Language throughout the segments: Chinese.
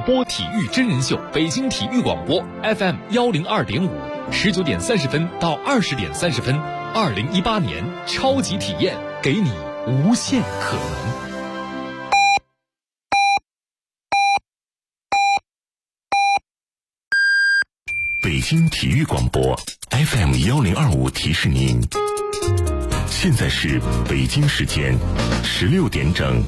播体育真人秀，北京体育广播 FM102.5，19点30分到20点30分，2018年超级体验，给你无限可能。 北京体育广播 FM1025提示您，现在是北京时间16点整。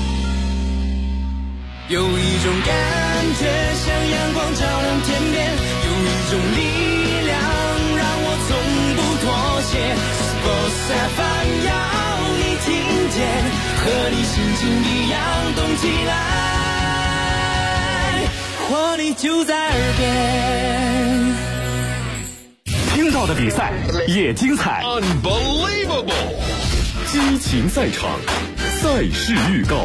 有一种感觉像阳光照亮天边，有一种力量让我从不妥协。Sports FM 要你听见，和你心情一样动起来，活力就在耳边。 听到的比赛也精彩 Unbelievable， 激情赛场，赛事预告。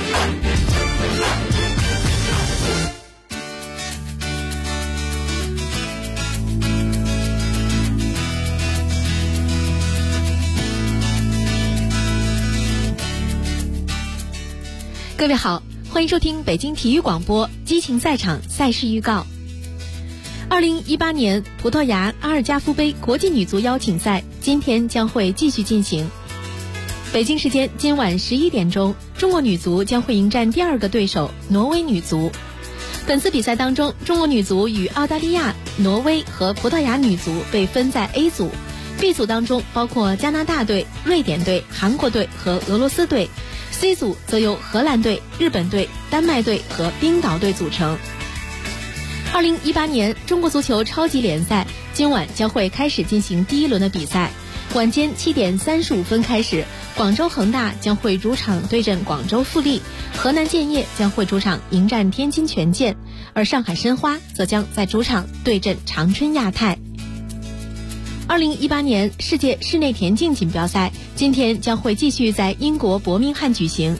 各位好，欢迎收听北京体育广播激情赛场赛事预告。2018年葡萄牙阿尔加夫杯国际女足邀请赛今天将会继续进行。北京时间今晚11点钟，中国女足将会迎战第二个对手挪威女足。本次比赛当中，中国女足与澳大利亚、挪威和葡萄牙女足被分在 A 组， B 组当中包括加拿大队、瑞典队、韩国队和俄罗斯队， C 组则由荷兰队、日本队、丹麦队和冰岛队组成。2018年中国足球超级联赛今晚将会开始进行第一轮的比赛，晚间7点35分开始，广州恒大将会主场对阵广州富力，河南建业将会主场迎战天津权健，而上海申花则将在主场对阵长春亚泰。2018年世界室内田径锦标赛今天将会继续在英国伯明翰举行。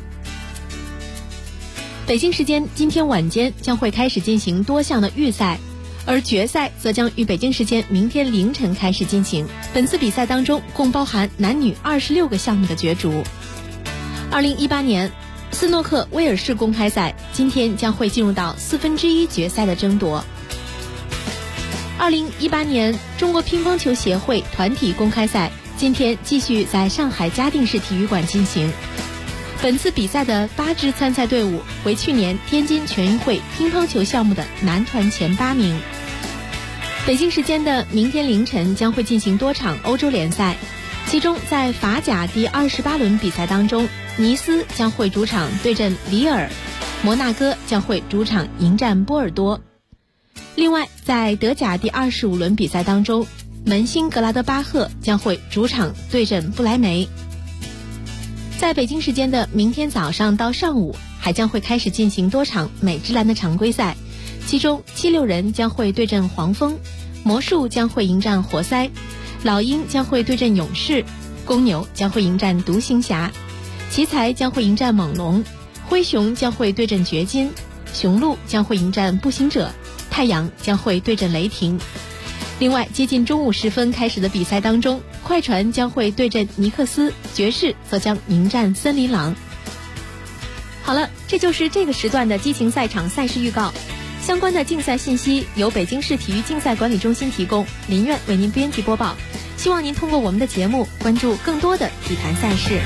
北京时间今天晚间将会开始进行多项的预赛，而决赛则将于北京时间明天凌晨开始进行。本次比赛当中共包含男女26个项目的角逐。2018年斯诺克威尔士公开赛今天将会进入到1/4决赛的争夺。2018年中国乒乓球协会团体公开赛今天继续在上海嘉定市体育馆进行。本次比赛的8支参赛队伍为去年天津全运会乒乓球项目的男团前8名。北京时间的明天凌晨将会进行多场欧洲联赛，其中在法甲第28轮比赛当中，尼斯将会主场对阵里尔，摩纳哥将会主场迎战波尔多。另外在德甲第25轮比赛当中，门兴格拉德巴赫将会主场对阵不莱梅。在北京时间的明天早上到上午还将会开始进行多场美职篮的常规赛，其中76人将会对阵黄蜂，魔术将会迎战活塞，老鹰将会对阵勇士，公牛将会迎战独行侠，奇才将会迎战猛龙，灰熊将会对阵掘金，雄鹿将会迎战步行者，太阳将会对阵雷霆。另外接近中午时分开始的比赛当中，快船将会对阵尼克斯，爵士则将迎战森林狼。好了，这就是这个时段的激情赛场赛事预告。相关的竞赛信息由北京市体育竞赛管理中心提供，林苑为您编辑播报。希望您通过我们的节目关注更多的体坛赛事。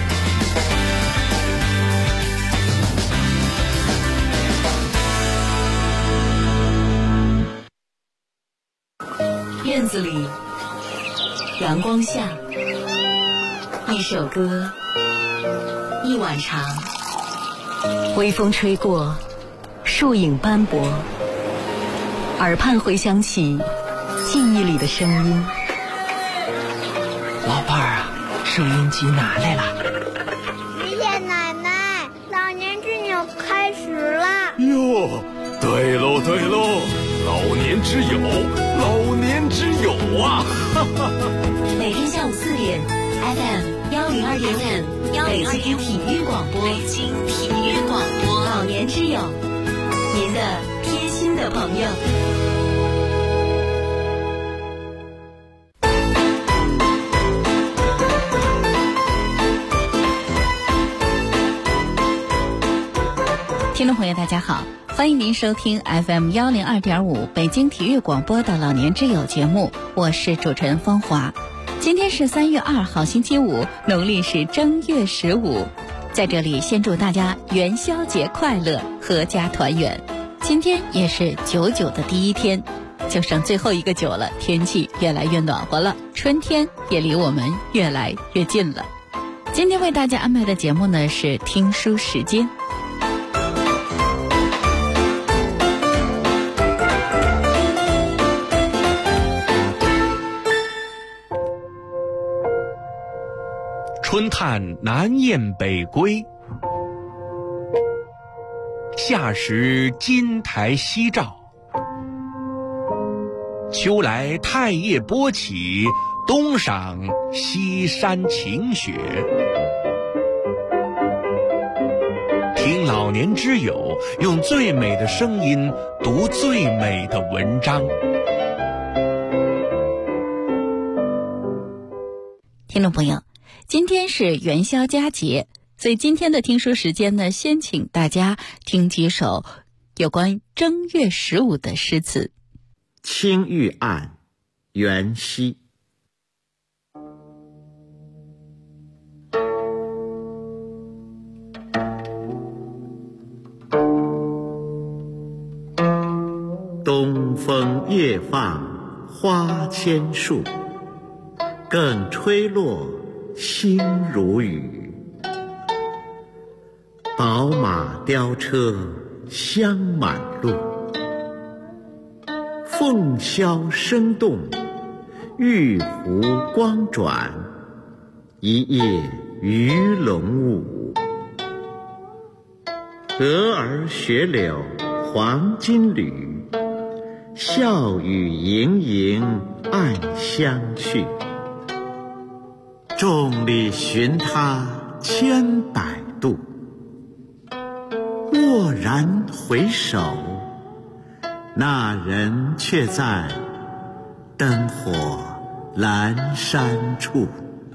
院子里，阳光下，一首歌，一碗茶，微风吹过，树影斑驳，耳畔回响起记忆里的声音。 老伴儿啊，收音机拿来了。 爷爷奶奶，老年之友开始了。 哟，对喽对喽，老年之友，老年之友啊！ 每天下午4点 FM102.5，北京体育广播，北京体育广播，老年之友，您的贴心的朋友。 听众朋友大家好， 欢迎您收听 FM102.5 北京体育广播的老年之友节目，我是主持人芳华。今天是3月2号星期五，农历是正月15。在这里先祝大家元宵节快乐，阖家团圆。今天也是99的第一天，就剩最后一个9了，天气越来越暖和了，春天也离我们越来越近了。今天为大家安排的节目呢是听书时间。 春探南雁北归，夏时金台夕照。秋来太液波起，冬赏西山晴雪。听老年之友用最美的声音读最美的文章。 听众朋友，今天是元宵佳节，所以今天的听书时间呢，先请大家听几首有关正月15的诗词。 青玉案，元夕。东风夜放花千树，更吹落星如雨。宝马雕车香满路，凤箫声动，玉壶光转，一夜鱼龙舞。蛾儿雪柳黄金缕，笑语盈盈暗香去。众里寻他千百度，蓦然回首，那人却在灯火阑珊处。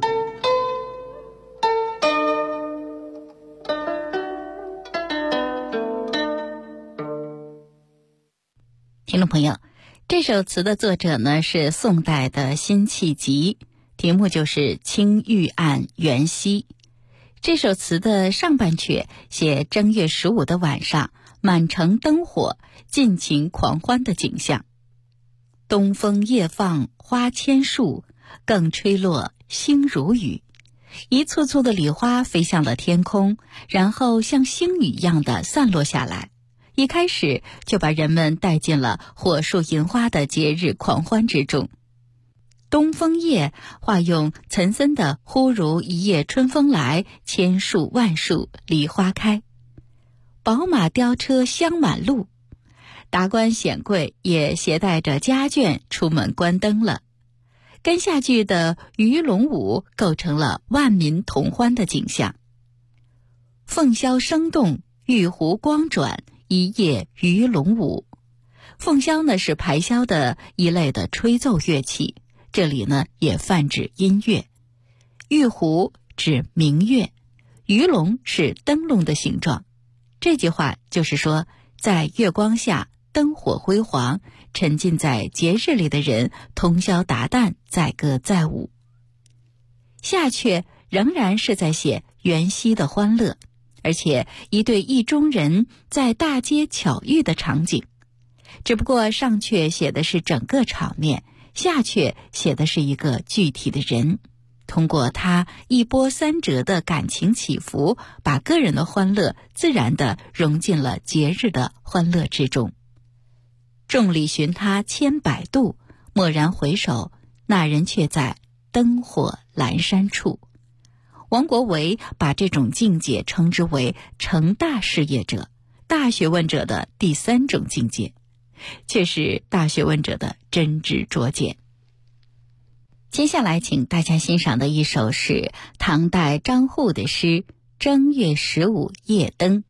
听众朋友，这首词的作者呢是宋代的辛弃疾，题目就是青玉案元夕。这首词的上半阙写正月15的晚上，满城灯火，尽情狂欢的景象。东风夜放花千树，更吹落星如雨。一簇簇的礼花飞向了天空，然后像星雨一样的散落下来。一开始就把人们带进了火树银花的节日狂欢之中。东风夜化用岑参的忽如一夜春风来，千树万树梨花开。宝马雕车香满路，达官显贵也携带着家眷出门观灯了。跟下句的鱼龙舞构成了万民同欢的景象。凤箫声动，玉壶光转，一夜鱼龙舞。凤箫呢是排箫的一类的吹奏乐器，这里呢也泛指音乐。玉壶指明月，鱼龙是灯笼的形状。这句话就是说，在月光下灯火辉煌，沉浸在节日里的人通宵达旦，载歌载舞。下阙仍然是在写元夕的欢乐，而且一对意中人在大街巧遇的场景。只不过上阙写的是整个场面，下阙写的是一个具体的人，通过他一波三折的感情起伏，把个人的欢乐自然地融进了节日的欢乐之中。众里寻他千百度，蓦然回首，那人却在灯火阑珊处。王国维把这种境界称之为成大事业者、大学问者的第3种境界，却是大学问者的真知灼见。接下来请大家欣赏的一首是唐代张祜的诗《正月15夜灯》。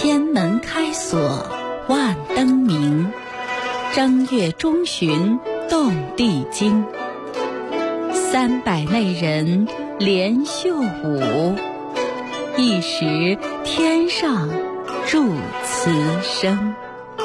千门开锁万灯明，正月中旬动地惊。300内人连袖舞，一时天上祝词声。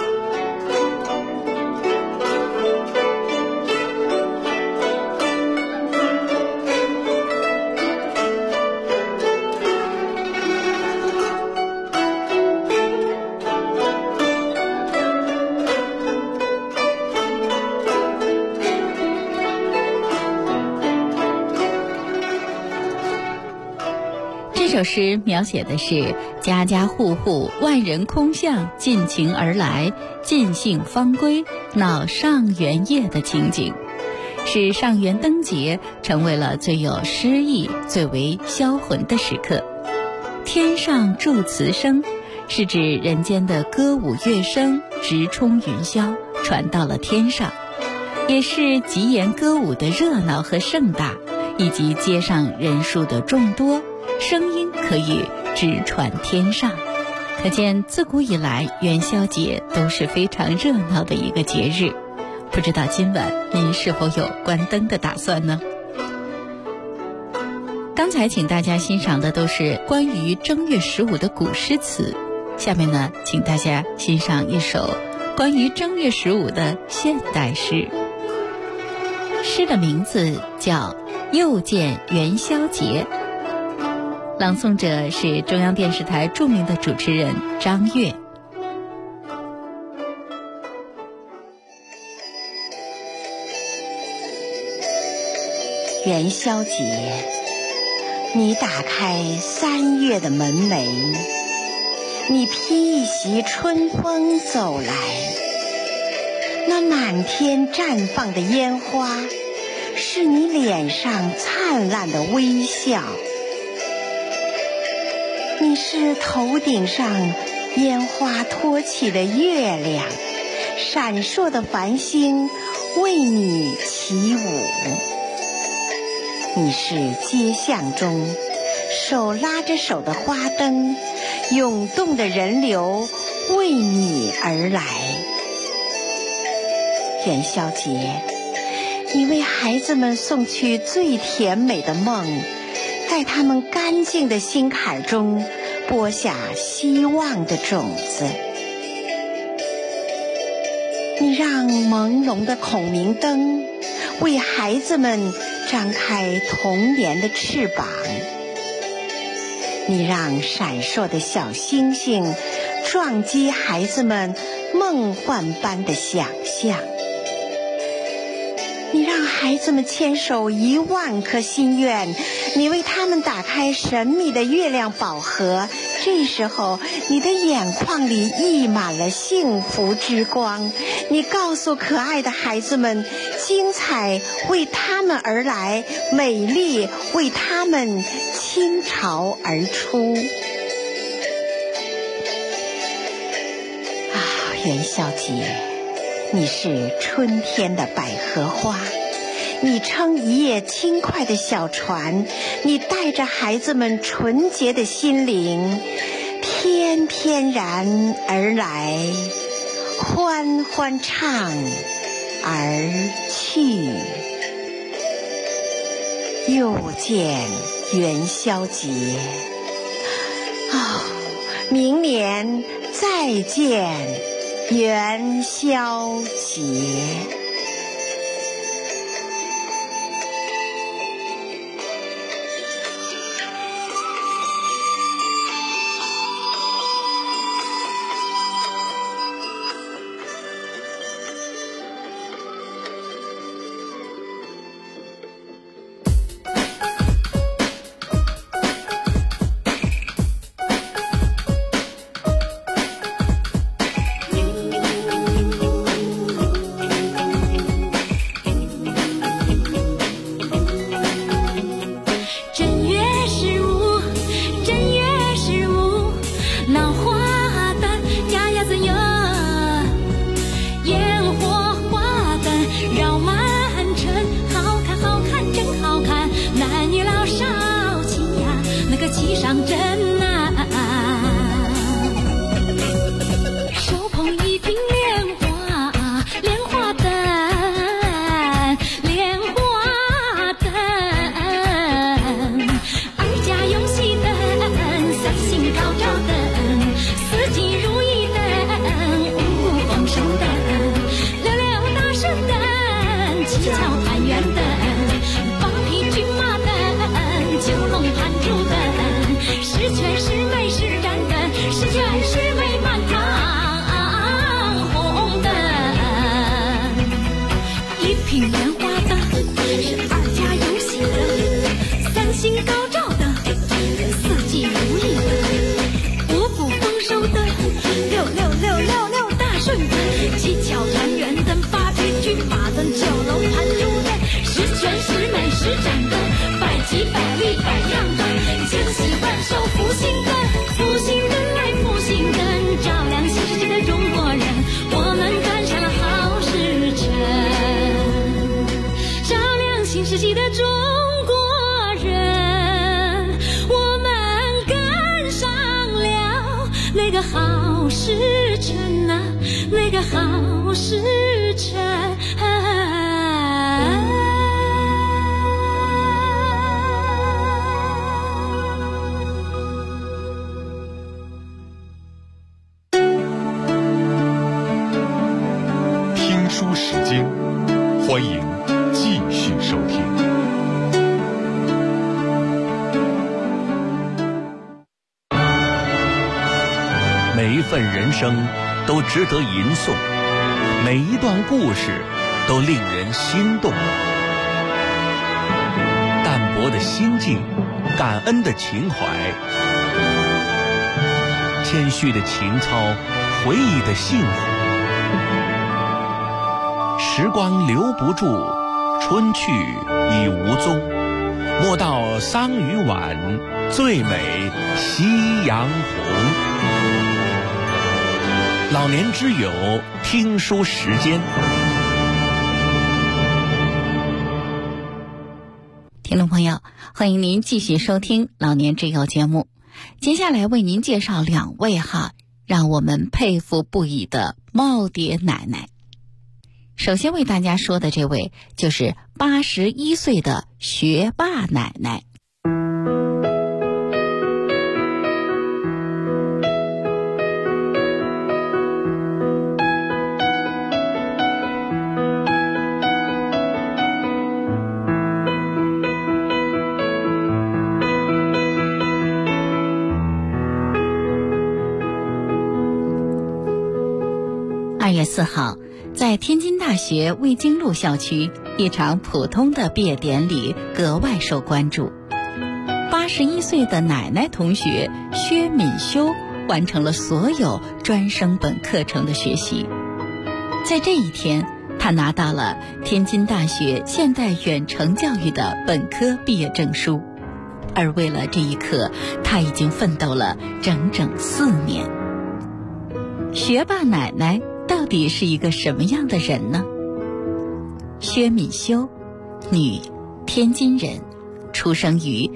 这首诗描写的是家家户户万人空巷尽情而来，尽兴方归，闹上元夜的情景，使上元灯节成为了最有诗意、最为销魂的时刻。天上祝词声是指人间的歌舞乐声直冲云霄，传到了天上，也是吉言歌舞的热闹和盛大，以及街上人数的众多，声音可以直传天上。可见自古以来元宵节都是非常热闹的一个节日。不知道今晚您是否有关灯的打算呢？刚才请大家欣赏的都是关于正月15的古诗词，下面呢，请大家欣赏一首关于正月15的现代诗。诗的名字叫《又见元宵节》，朗诵者是中央电视台著名的主持人张悦。 元宵节，你打开3月的门楣，你披一袭春风走来，那满天绽放的烟花，是你脸上灿烂的微笑。你是头顶上烟花托起的月亮，闪烁的繁星为你起舞。你是街巷中手拉着手的花灯，涌动的人流为你而来。元宵节，你为孩子们送去最甜美的梦，在他们干净的心坎中播下希望的种子。你让朦胧的孔明灯为孩子们张开童年的翅膀，你让闪烁的小星星撞击孩子们梦幻般的想象，你让孩子们牵手10000颗心愿，你为他们打开神秘的月亮宝盒。这时候你的眼眶里溢满了幸福之光，你告诉可爱的孩子们，精彩为他们而来，美丽为他们倾巢而出。元宵节，你是春天的百合花，你撑一叶轻快的小船，你带着孩子们纯洁的心灵，翩翩然而来，欢欢唱而去。又见元宵节，明年再见元宵节。 气上真难。 那个好时辰啊，那个好时辰听书时间，欢迎继续收听。 每一份人生都值得吟诵，每一段故事都令人心动。淡泊的心境，感恩的情怀，谦虚的情操，回忆的幸福。时光留不住，春去已无踪。莫道桑榆晚，最美夕阳红。老年之友听书时间， 听众朋友，欢迎您继续收听老年之友节目。接下来为您介绍2位让我们佩服不已的耄耋奶奶。首先为大家说的这位就是81岁的学霸奶奶。2月4号，在天津大学卫京路校区，一场普通的毕业典礼格外受关注。81岁的奶奶同学薛敏修完成了所有专升本课程的学习。在这一天，她拿到了天津大学现代远程教育的本科毕业证书。而为了这一刻，她已经奋斗了整整4年。学霸奶奶到底是一个什么样的人呢？薛敏修，女，天津人，出生于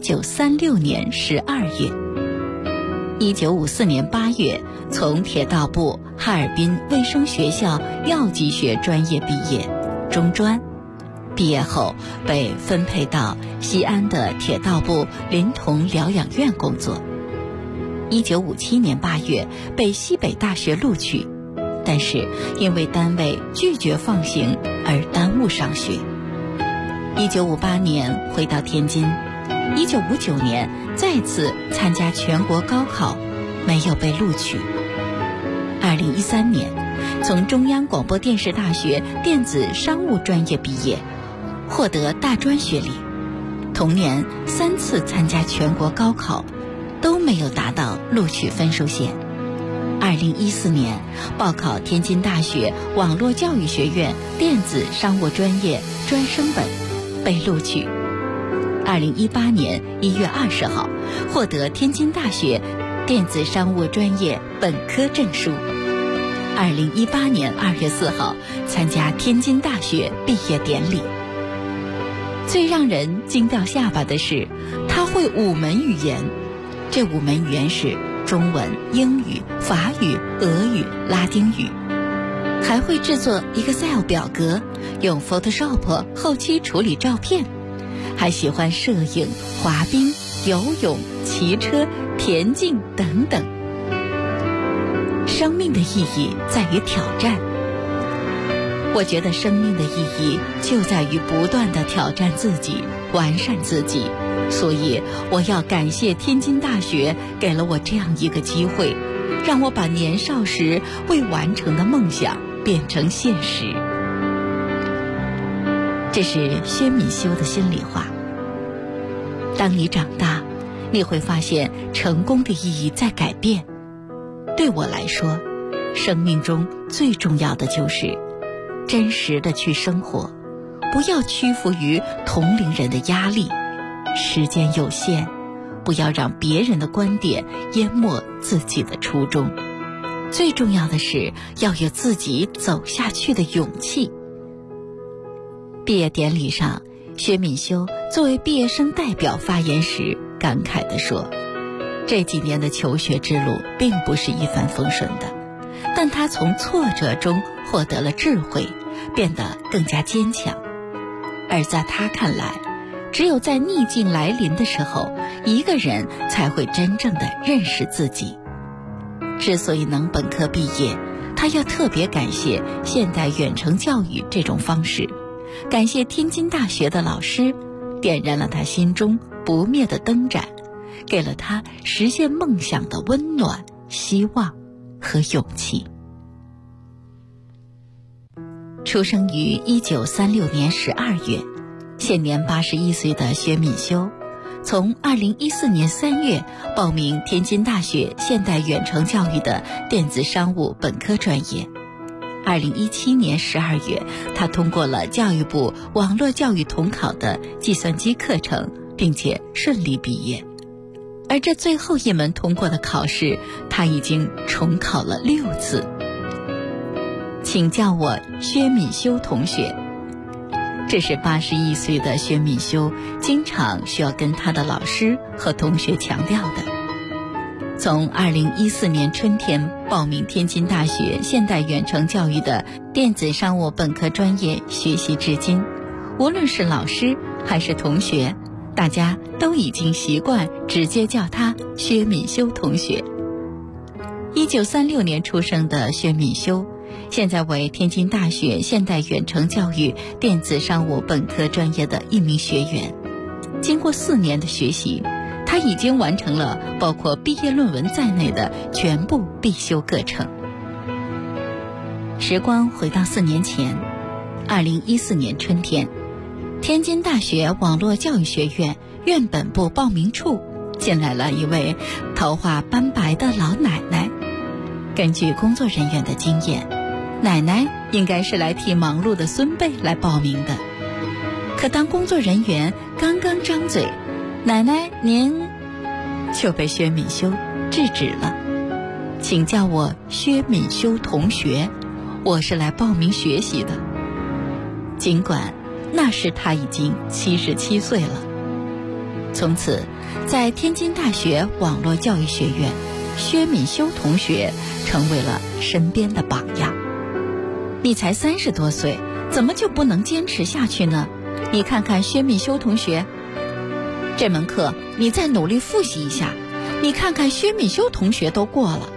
1936年12月。1954年8月，从铁道部哈尔滨卫生学校药剂学专业毕业，中专。毕业后被分配到西安的铁道部临潼疗养院工作。1957年8月被西北大学录取，但是因为单位拒绝放行而耽误上学。1958年回到天津，1959年再次参加全国高考，没有被录取。2013年从中央广播电视大学电子商务专业毕业，获得大专学历。同年3次参加全国高考，都没有达到录取分数线。2014年报考天津大学网络教育学院电子商务专业专升本，被录取。2018年1月20号获得天津大学电子商务专业本科证书。2018年2月4号参加天津大学毕业典礼。最让人惊掉下巴的是，他会5门语言，这5门语言是中文、英语、法语、俄语、拉丁语，还会制作 Excel 表格，用 Photoshop 后期处理照片，还喜欢摄影、滑冰、游泳、骑车、田径等等。生命的意义在于挑战。我觉得生命的意义就在于不断地挑战自己，完善自己。所以我要感谢天津大学给了我这样一个机会，让我把年少时未完成的梦想变成现实。这是薛敏修的心里话。当你长大，你会发现成功的意义在改变。对我来说，生命中最重要的就是真实的去生活，不要屈服于同龄人的压力。时间有限，不要让别人的观点淹没自己的初衷。最重要的是要有自己走下去的勇气。毕业典礼上，薛敏修作为毕业生代表发言时感慨地说， 这几年的求学之路并不是一帆风顺的，但他从挫折中获得了智慧，变得更加坚强。而在他看来，只有在逆境来临的时候，一个人才会真正的认识自己。之所以能本科毕业，他要特别感谢现代远程教育这种方式，感谢天津大学的老师，点燃了他心中不灭的灯盏，给了他实现梦想的温暖、希望和勇气。出生于1936年12月，现年81岁的薛敏修，从2014年3月报名天津大学现代远程教育的电子商务本科专业。2017年12月，他通过了教育部网络教育统考的计算机课程，并且顺利毕业。而这最后一门通过的考试，他已经重考了6次。请叫我薛敏修同学。这是81岁的薛敏修经常需要跟他的老师和同学强调的。从2014年春天报名天津大学现代远程教育的电子商务本科专业学习至今，无论是老师还是同学，大家都已经习惯直接叫他薛敏修同学。1936年出生的薛敏修，现在为天津大学现代远程教育电子商务本科专业的一名学员。经过4年的学习，他已经完成了包括毕业论文在内的全部必修课程。时光回到4年前，2014年春天，天津大学网络教育学院院本部报名处进来了一位头发斑白的老奶奶。根据工作人员的经验，奶奶应该是来替忙碌的孙辈来报名的。可当工作人员刚刚张嘴，奶奶您，就被薛敏修制止了。请叫我薛敏修同学，我是来报名学习的。尽管那时他已经77岁了。从此，在天津大学网络教育学院，薛敏修同学成为了身边的榜样。你才30多岁，怎么就不能坚持下去呢？你看看薛敏修同学，这门课你再努力复习一下，你看看薛敏修同学都过了。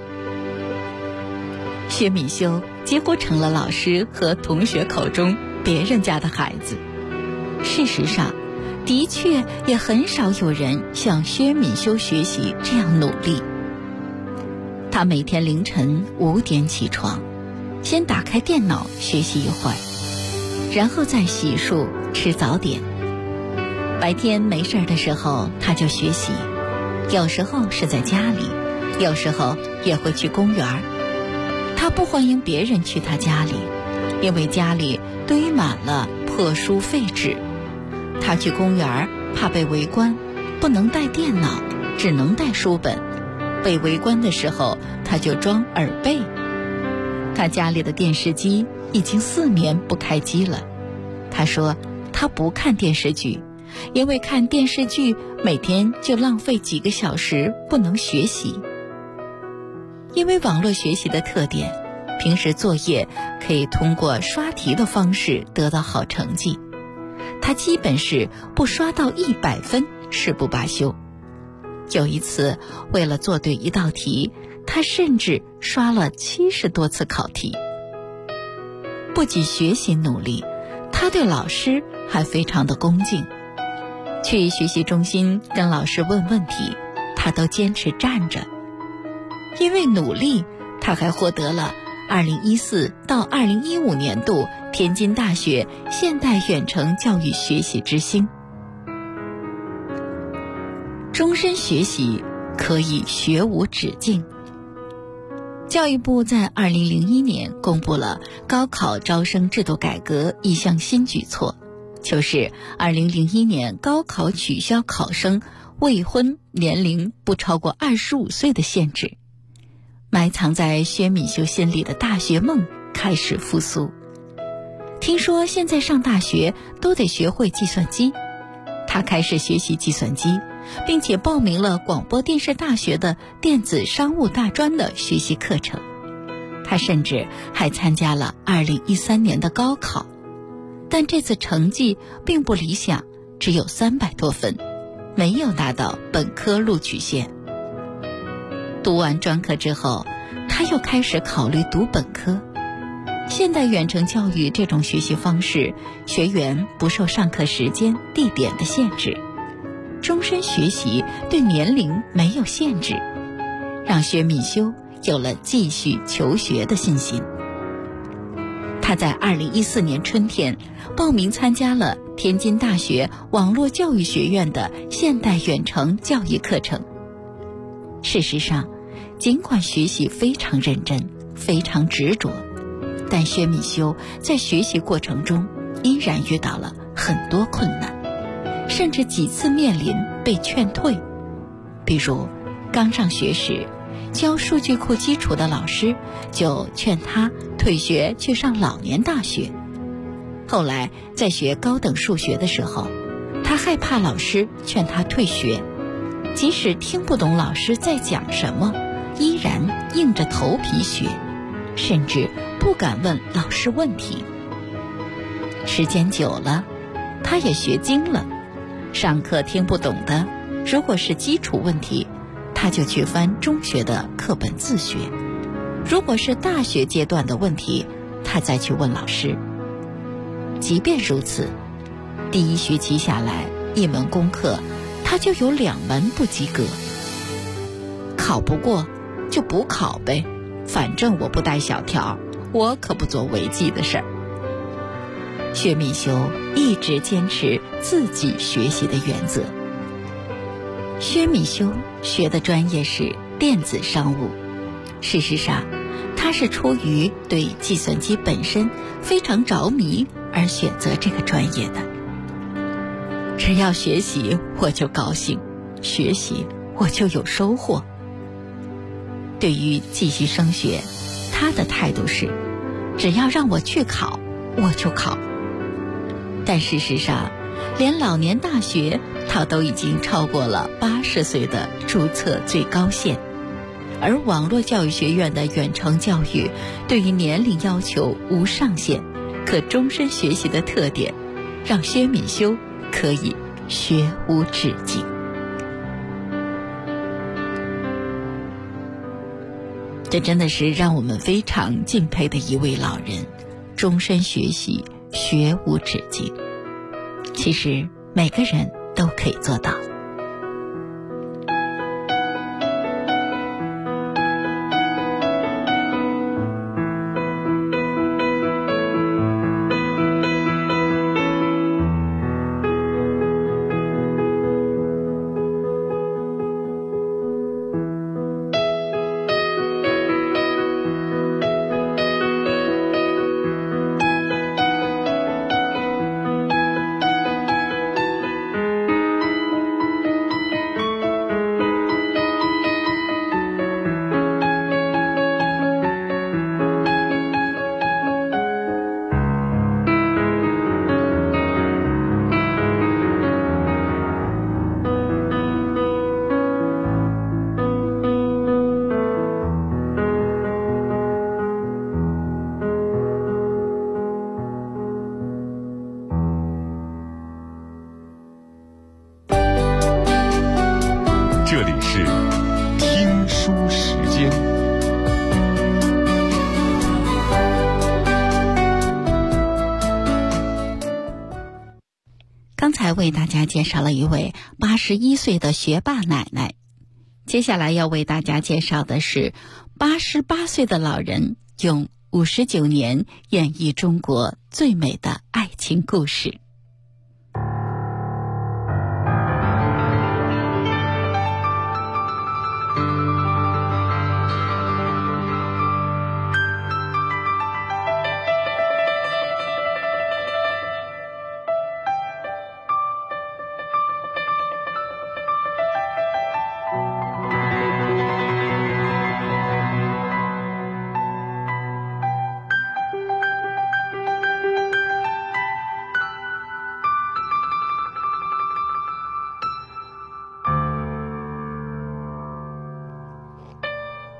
薛敏修几乎成了老师和同学口中别人家的孩子。事实上，的确也很少有人像薛敏修学习这样努力。他每天凌晨5点起床，先打开电脑学习一会儿，然后再洗漱吃早点。白天没事的时候他就学习，有时候是在家里，有时候也会去公园。他不欢迎别人去他家里，因为家里堆满了破书废纸。他去公园怕被围观，不能带电脑，只能带书本。被围观的时候他就装耳背。他家里的电视机已经4年不开机了。他说他不看电视剧，因为看电视剧每天就浪费几个小时，不能学习。因为网络学习的特点，平时作业可以通过刷题的方式得到好成绩，他基本是不刷到100分誓不罢休。有一次为了做对一道题，他甚至刷了70多次考题。不仅学习努力，他对老师还非常的恭敬。去学习中心跟老师问问题，他都坚持站着。因为努力，他还获得了2014到2015年度天津大学现代远程教育学习之星。终身学习可以学无止境。教育部在2001年公布了高考招生制度改革一项新举措，就是2001年高考取消考生未婚年龄不超过25岁的限制。埋藏在薛敏修心里的大学梦开始复苏。听说现在上大学都得学会计算机，他开始学习计算机， 并且报名了广播电视大学的电子商务大专的学习课程。他甚至还参加了2013年的高考，但这次成绩并不理想，只有300多分，没有达到本科录取线。读完专科之后，他又开始考虑读本科。现代远程教育这种学习方式，学员不受上课时间、地点的限制，终身学习对年龄没有限制，让薛敏修有了继续求学的信心。他在2014年春天报名参加了天津大学网络教育学院的现代远程教育课程。事实上，尽管学习非常认真、非常执着，但薛敏修在学习过程中依然遇到了很多困难，甚至几次面临被劝退。比如刚上学时，教数据库基础的老师就劝他退学去上老年大学。后来在学高等数学的时候，他害怕老师劝他退学，即使听不懂老师在讲什么，依然硬着头皮学，甚至不敢问老师问题。时间久了，他也学精了，上课听不懂的，如果是基础问题，他就去翻中学的课本自学；如果是大学阶段的问题，他再去问老师。即便如此，第1学期下来，1门功课他就有2门不及格。考不过就补考呗，反正我不带小条，我可不做违纪的事儿。薛敏修一直坚持自己学习的原则。薛敏修学的专业是电子商务，事实上，他是出于对计算机本身非常着迷而选择这个专业的。只要学习我就高兴，学习我就有收获。对于继续升学，他的态度是，只要让我去考，我就考。但事实上，连老年大学他都已经超过了80岁的注册最高线，而网络教育学院的远程教育对于年龄要求无上限，可终身学习的特点，让薛敏修可以学无止境。这真的是让我们非常敬佩的一位老人，终身学习，学无止境。其实每个人都可以做到。 这里是听书时间。 刚才为大家介绍了一位81岁的学霸奶奶，接下来要为大家介绍的是88岁的老人用59年演绎中国最美的爱情故事。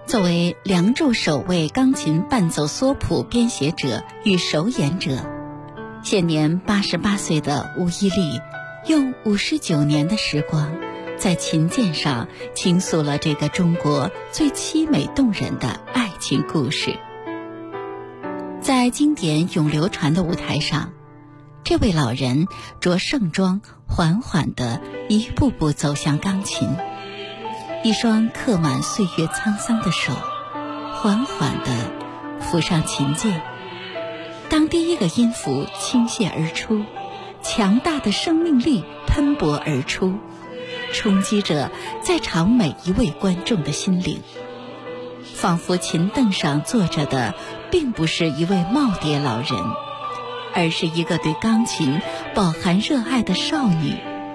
作为《梁祝》首位钢琴伴奏缩谱编写者与首演者，现年88岁的吴伊丽，用59年的时光，在琴键上倾诉了这个中国最凄美动人的爱情故事。在经典永流传的舞台上，这位老人着盛装，缓缓地一步步走向钢琴，一双刻满岁月沧桑的手缓缓地抚上琴键。当第一个音符倾泻而出，强大的生命力喷薄而出，冲击着在场每一位观众的心灵，仿佛琴凳上坐着的并不是一位耄耋老人，而是一个对钢琴饱含热爱的少女。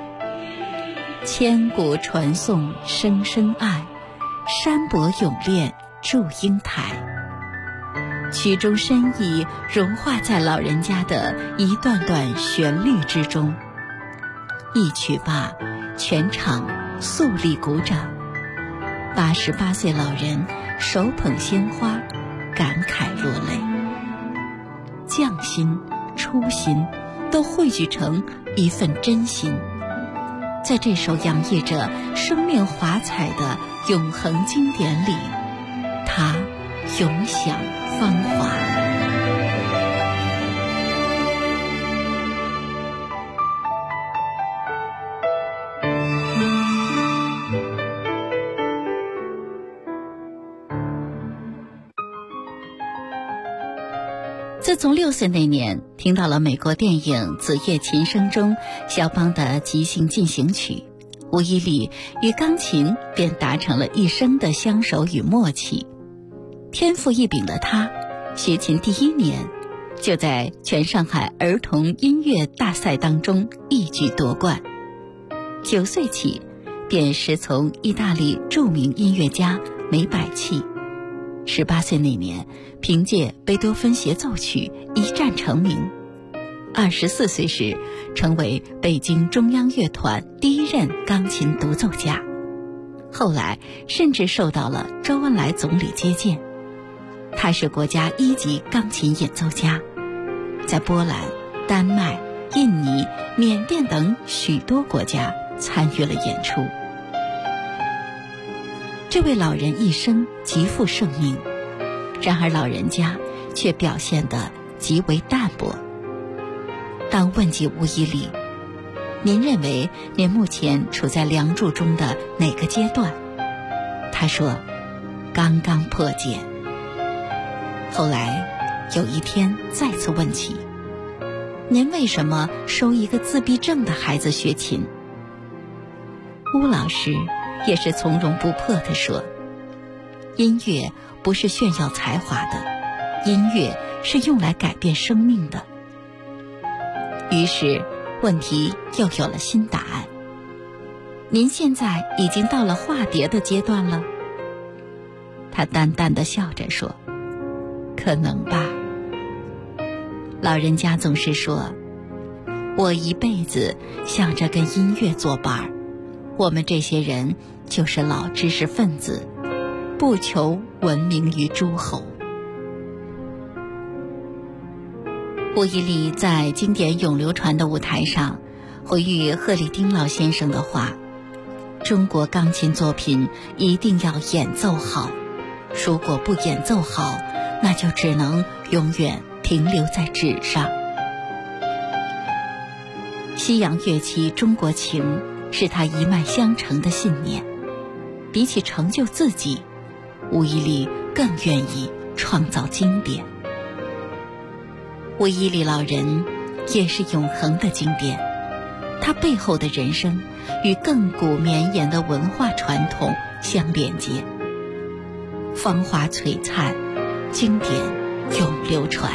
千古传颂声声爱，山伯咏恋祝英台。曲中深意融化在老人家的一段段旋律之中，一曲罢，全场肃立鼓掌。88岁老人手捧鲜花，感慨落泪。匠心、初心都汇聚成一份真心，在这首洋溢着生命华彩的永恒经典里，它永享芳华。自从6岁那年听到了美国电影《子夜琴声》中肖邦的即兴进行曲，吴伊丽与钢琴便达成了一生的相守与默契。天赋异禀的他，学琴第1年就在全上海儿童音乐大赛当中一举夺冠。9岁起便师从意大利著名音乐家梅百器。18岁那年，凭借贝多芬协奏曲一战成名。24岁时，成为北京中央乐团第1任钢琴独奏家。后来甚至受到了周恩来总理接见。他是国家1级钢琴演奏家，在波兰、丹麦、印尼、缅甸等许多国家参与了演出。这位老人一生极负盛名，然而老人家却表现得极为淡泊。当问及吴伊丽，您认为您目前处在《梁祝》中的哪个阶段？他说，刚刚破茧。后来有一天再次问起，您为什么收一个自闭症的孩子学琴？吴老师也是从容不迫地说，音乐不是炫耀才华的，音乐是用来改变生命的。于是问题又有了新答案，您现在已经到了化蝶的阶段了。他淡淡地笑着说，可能吧。老人家总是说，我一辈子想着跟音乐作伴，我们这些人就是老知识分子，不求闻名于诸侯。吴伊丽在经典永流传的舞台上回忆贺立丁老先生的话，中国钢琴作品一定要演奏好，如果不演奏好，那就只能永远停留在纸上。西洋乐器中国情是他一脉相承的信念，比起成就自己，吴伊丽更愿意创造经典。吴伊丽老人也是永恒的经典，他背后的人生与亘古绵延的文化传统相连接，芳华璀璨，经典永流传。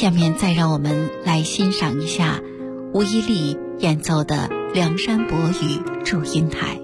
下面再让我们来欣赏一下吴一力演奏的《梁山伯与祝英台》。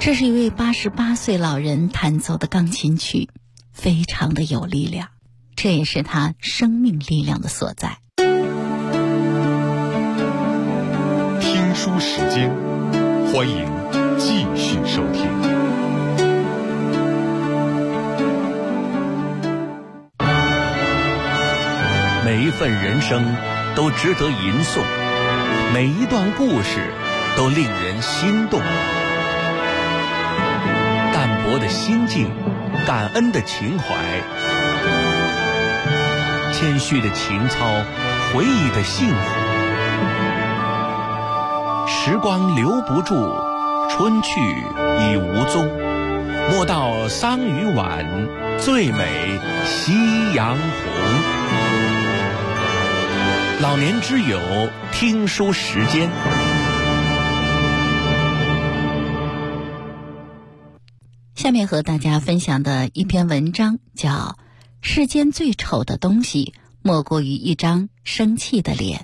这是一位88岁老人弹奏的钢琴曲，非常的有力量，这也是他生命力量的所在。 听书时间，欢迎继续收听。 每一份人生都值得吟诵，每一段故事都令人心动。淡泊的心境，感恩的情怀，谦虚的情操，回忆的幸福。时光留不住，春去已无踪。莫道桑榆晚，最美夕阳红。老年之友听书时间。 下面和大家分享的一篇文章叫《世间最丑的东西莫过于一张生气的脸》。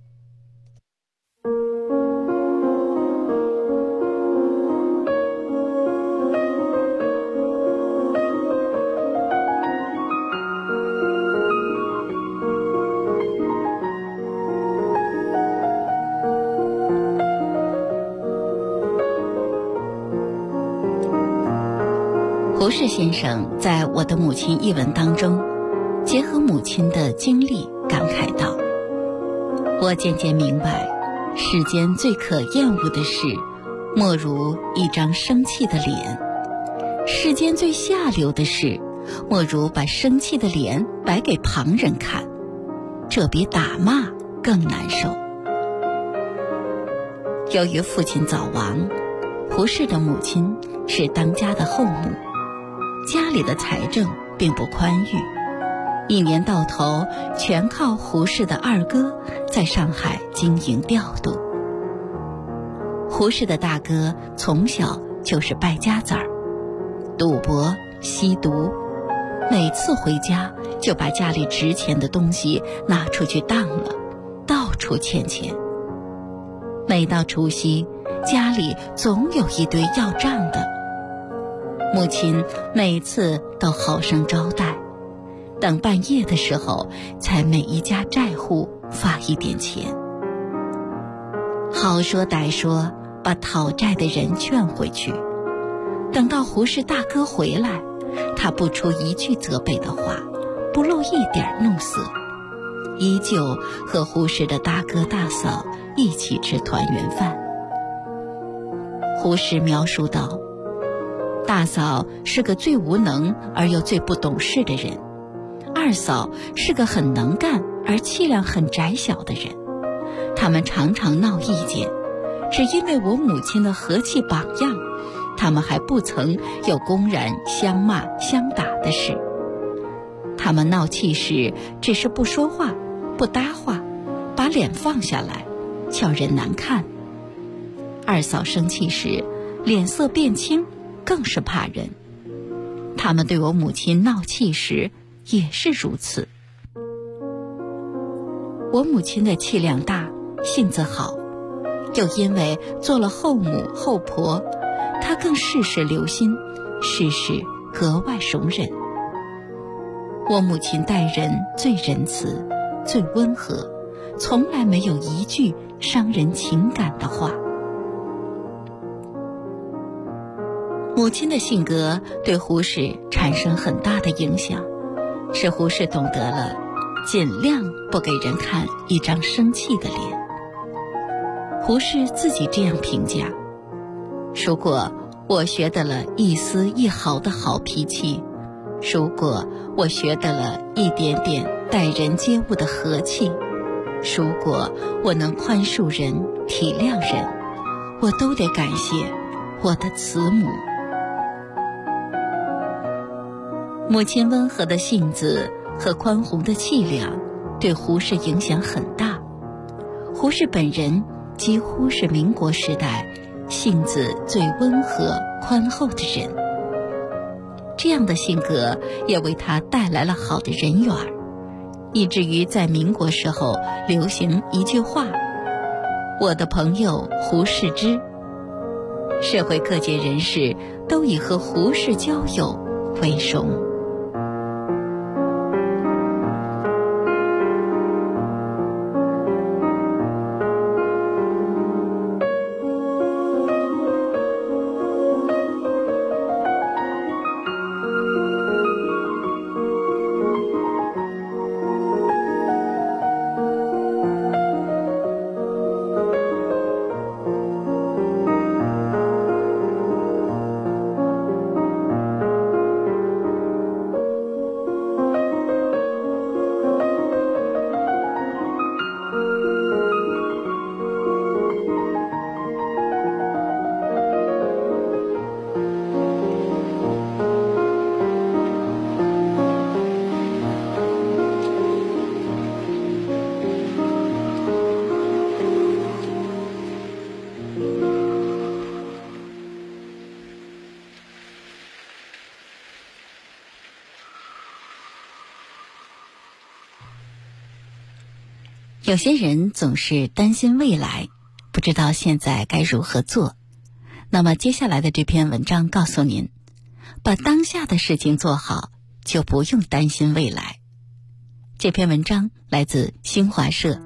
胡适先生在《我的母亲》一文当中，结合母亲的经历感慨道：我渐渐明白，世间最可厌恶的事，莫如一张生气的脸；世间最下流的事，莫如把生气的脸摆给旁人看，这比打骂更难受。由于父亲早亡，胡适的母亲是当家的后母，家里的财政并不宽裕，一年到头全靠胡适的二哥在上海经营调度。胡适的大哥从小就是败家子儿，赌博吸毒，每次回家就把家里值钱的东西拿出去当了，到处欠钱。每到除夕，家里总有一堆要账的，母亲每次都好生招待，等半夜的时候才每一家债户发一点钱。好说歹说，把讨债的人劝回去。等到胡适大哥回来，他不出一句责备的话，不露一点怒色，依旧和胡适的大哥大嫂一起吃团圆饭。胡适描述道：大嫂是个最无能而又最不懂事的人，二嫂是个很能干而气量很窄小的人，他们常常闹意见，只因为我母亲的和气榜样，他们还不曾有公然相骂相打的事。他们闹气时只是不说话不搭话，把脸放下来，叫人难看。二嫂生气时脸色变青，更是怕人。他们对我母亲闹气时也是如此。我母亲的气量大，性子好，又因为做了后母后婆，她更事事留心，事事格外容忍。我母亲待人最仁慈，最温和，从来没有一句伤人情感的话。母亲的性格对胡适产生很大的影响，使胡适懂得了尽量不给人看一张生气的脸。胡适自己这样评价：如果我学得了一丝一毫的好脾气，如果我学得了一点点待人接物的和气，如果我能宽恕人体谅人，我都得感谢我的慈母。母亲温和的性子和宽宏的气量对胡适影响很大。胡适本人几乎是民国时代性子最温和宽厚的人，这样的性格也为他带来了好的人缘，以至于在民国时候流行一句话：我的朋友胡适之。 社会各界人士都以和胡适交友为荣。有些人总是担心未来，不知道现在该如何做。那么接下来的这篇文章告诉您，把当下的事情做好，就不用担心未来。这篇文章来自新华社。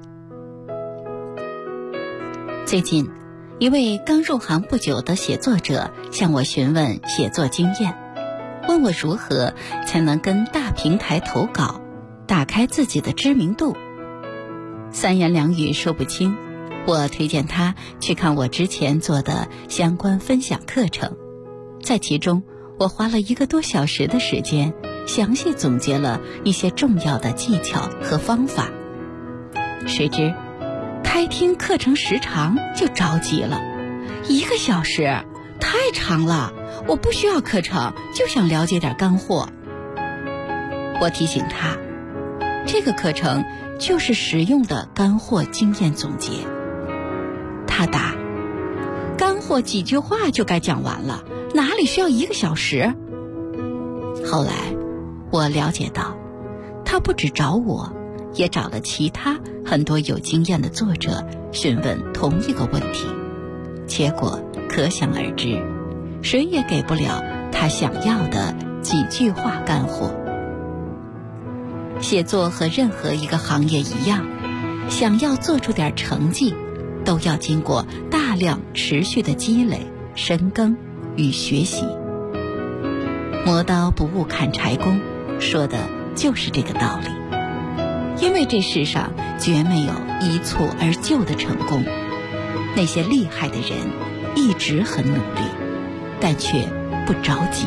最近，一位刚入行不久的写作者向我询问写作经验，问我如何才能跟大平台投稿，打开自己的知名度。三言两语说不清，我推荐他去看我之前做的相关分享课程，在其中我花了1个多小时的时间，详细总结了一些重要的技巧和方法。谁知开听课程时长就着急了，1个小时太长了，我不需要课程，就想了解点干货。我提醒他，这个课程就是实用的干货经验总结。他答：干货几句话就该讲完了，哪里需要1个小时？后来我了解到，他不只找我，也找了其他很多有经验的作者询问同一个问题，结果可想而知，谁也给不了他想要的几句话干货。写作和任何一个行业一样，想要做出点成绩，都要经过大量持续的积累、深耕与学习。磨刀不误砍柴工，说的就是这个道理。因为这世上绝没有一蹴而就的成功，那些厉害的人一直很努力，但却不着急。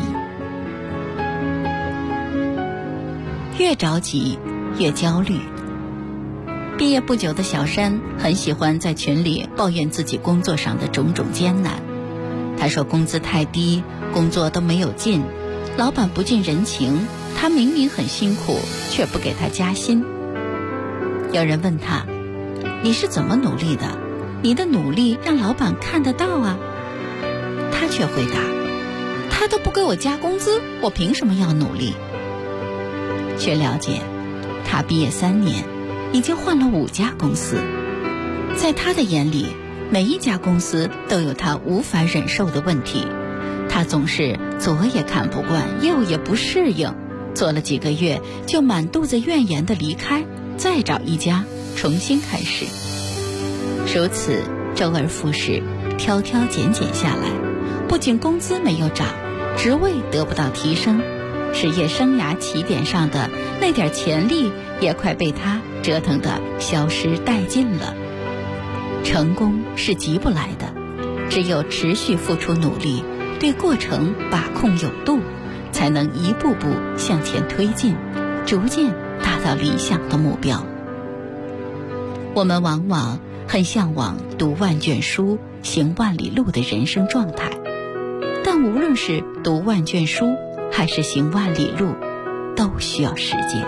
越着急越焦虑。毕业不久的小山很喜欢在群里抱怨自己工作上的种种艰难。他说工资太低，工作都没有劲，老板不近人情，他明明很辛苦，却不给他加薪。有人问他，你是怎么努力的？你的努力让老板看得到啊。他却回答，他都不给我加工资，我凭什么要努力？却了解，他毕业3年，已经换了5家公司。在他的眼里，每一家公司都有他无法忍受的问题，他总是左也看不惯，右也不适应，做了几个月就满肚子怨言地离开，再找一家重新开始。如此周而复始，挑挑拣拣下来，不仅工资没有涨，职位得不到提升，职业生涯起点上的那点潜力也快被他折腾得消失殆尽了。成功是急不来的，只有持续付出努力，对过程把控有度，才能一步步向前推进，逐渐达到理想的目标。我们往往很向往读万卷书、行万里路的人生状态，但无论是读万卷书还是行万里路，都需要时间。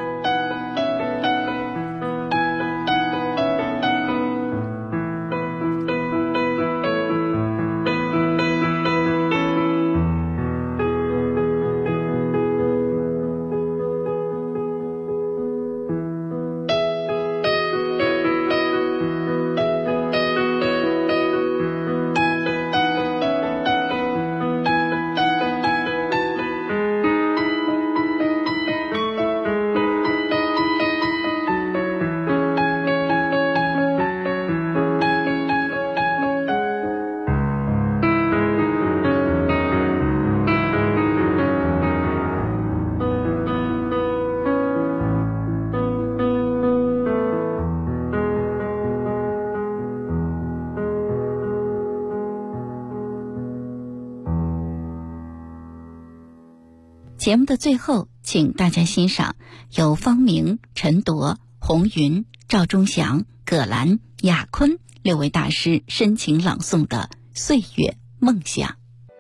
节目的最后，请大家欣赏由方明、陈铎、洪云、赵忠祥、葛兰、雅坤6位大师深情朗诵的《岁月梦想》。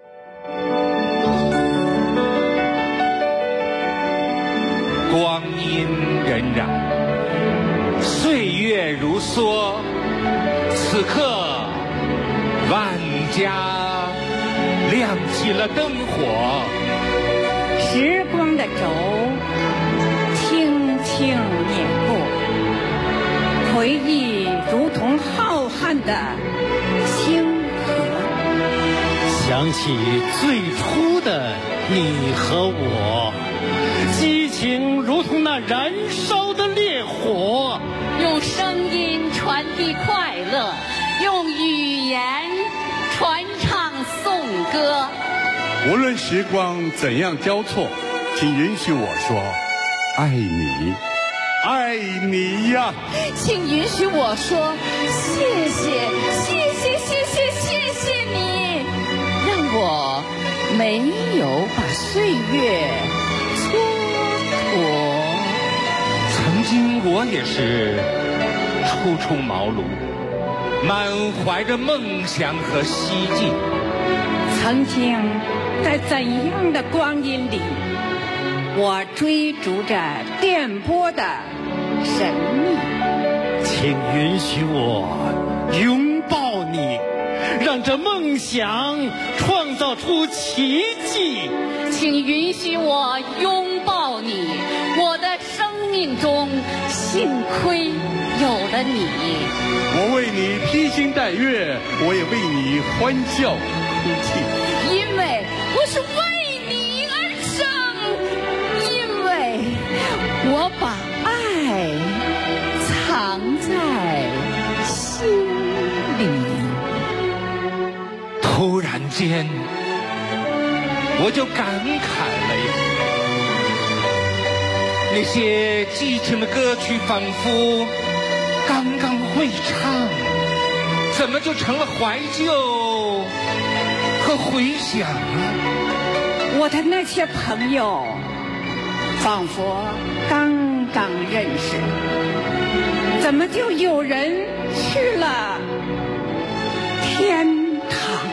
光阴荏苒，岁月如梭，此刻万家亮起了灯火， 时光的轴轻轻碾过，回忆如同浩瀚的星河， 想起最初的你和我，激情如同那燃烧的烈火， 用声音传递快乐，用语言传唱颂歌。 无论时光怎样交错，请允许我说爱你，爱你呀！ 请允许我说谢谢，谢谢，谢谢，谢谢你，让我没有把岁月蹉跎。 曾经我也是初出茅庐，满怀着梦想和希冀。 曾经在怎样的光阴里，我追逐着电波的神秘。 请允许我拥抱你，让这梦想创造出奇迹。 请允许我拥抱你，我的生命中幸亏有了你。 我为你披星戴月，我也为你欢笑哭泣， 因为我是为你而生，因为我把爱藏在心里。 突然间我就感慨了呀，那些激情的歌曲仿佛刚刚会唱，怎么就成了怀旧和回响啊？ 我的那些朋友仿佛刚刚认识，怎么就有人去了天堂？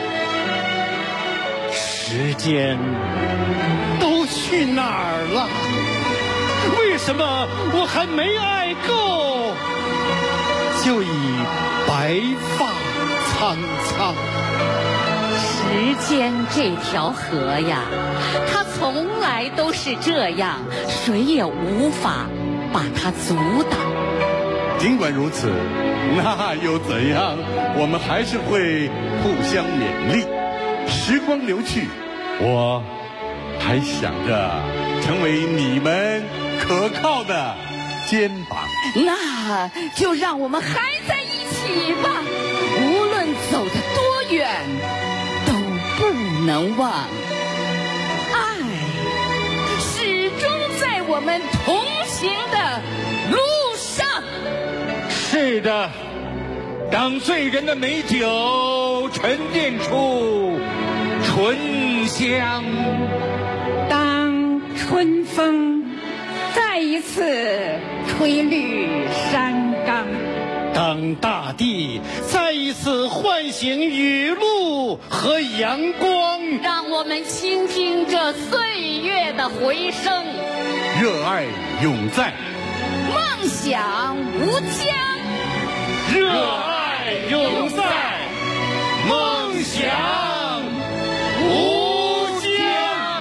时间都去哪儿了？为什么我还没爱够，就已白发苍苍？ 时间这条河呀，它从来都是这样，谁也无法把它阻挡。 尽管如此，那又怎样？我们还是会互相勉励。时光流去，我还想着成为你们可靠的肩膀。 那就让我们还在一起吧，无论走得多远，都不能忘。爱始终在我们同行的路上。 是的，当醉人的美酒沉淀出醇香， 当春风再一次吹绿山岗， 当大地再一次唤醒雨露和阳光， 让我们倾听这岁月的回声。 热爱永在， 梦想无疆。 热爱永在，梦想无疆。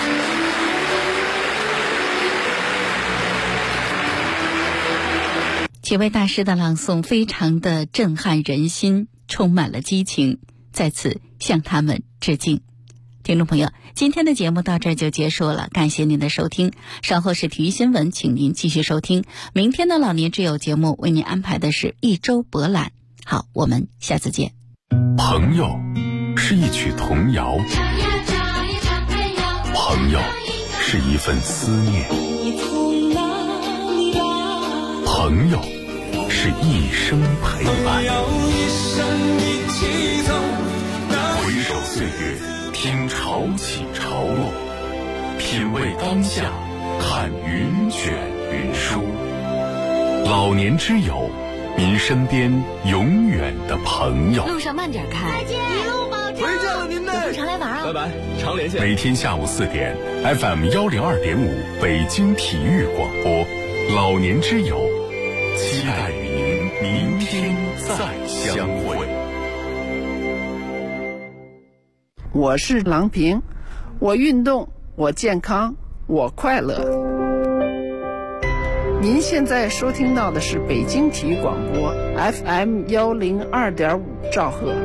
几位大师的朗诵非常的震撼人心，充满了激情，在此向他们致敬。听众朋友，今天的节目到这儿就结束了，感谢您的收听。稍后是体育新闻，请您继续收听。明天的老年之友节目为您安排的是一周博览。好，我们下次见。 朋友是一曲童谣，朋友是一份思念，朋友是一生陪伴。回首岁月，听潮起潮落，品品味当下，看云卷云舒。老年之友，您身边永远的朋友。 路上慢点开。 再见，一路保重。 回见了您嘞， 常来玩啊。 拜拜，常连线。 每天下午4点 ，FM 102.5北京体育广播，老年之友，期待与您明天再相会。 我是郎平，我运动，我健康，我快乐。您现在收听到的是北京体育广播 FM 102.5兆赫。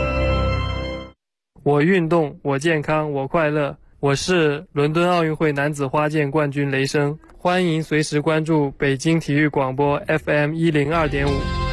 我运动，我健康，我快乐。我是伦敦奥运会男子花剑冠军雷声，欢迎随时关注北京体育广播 FM 102.5。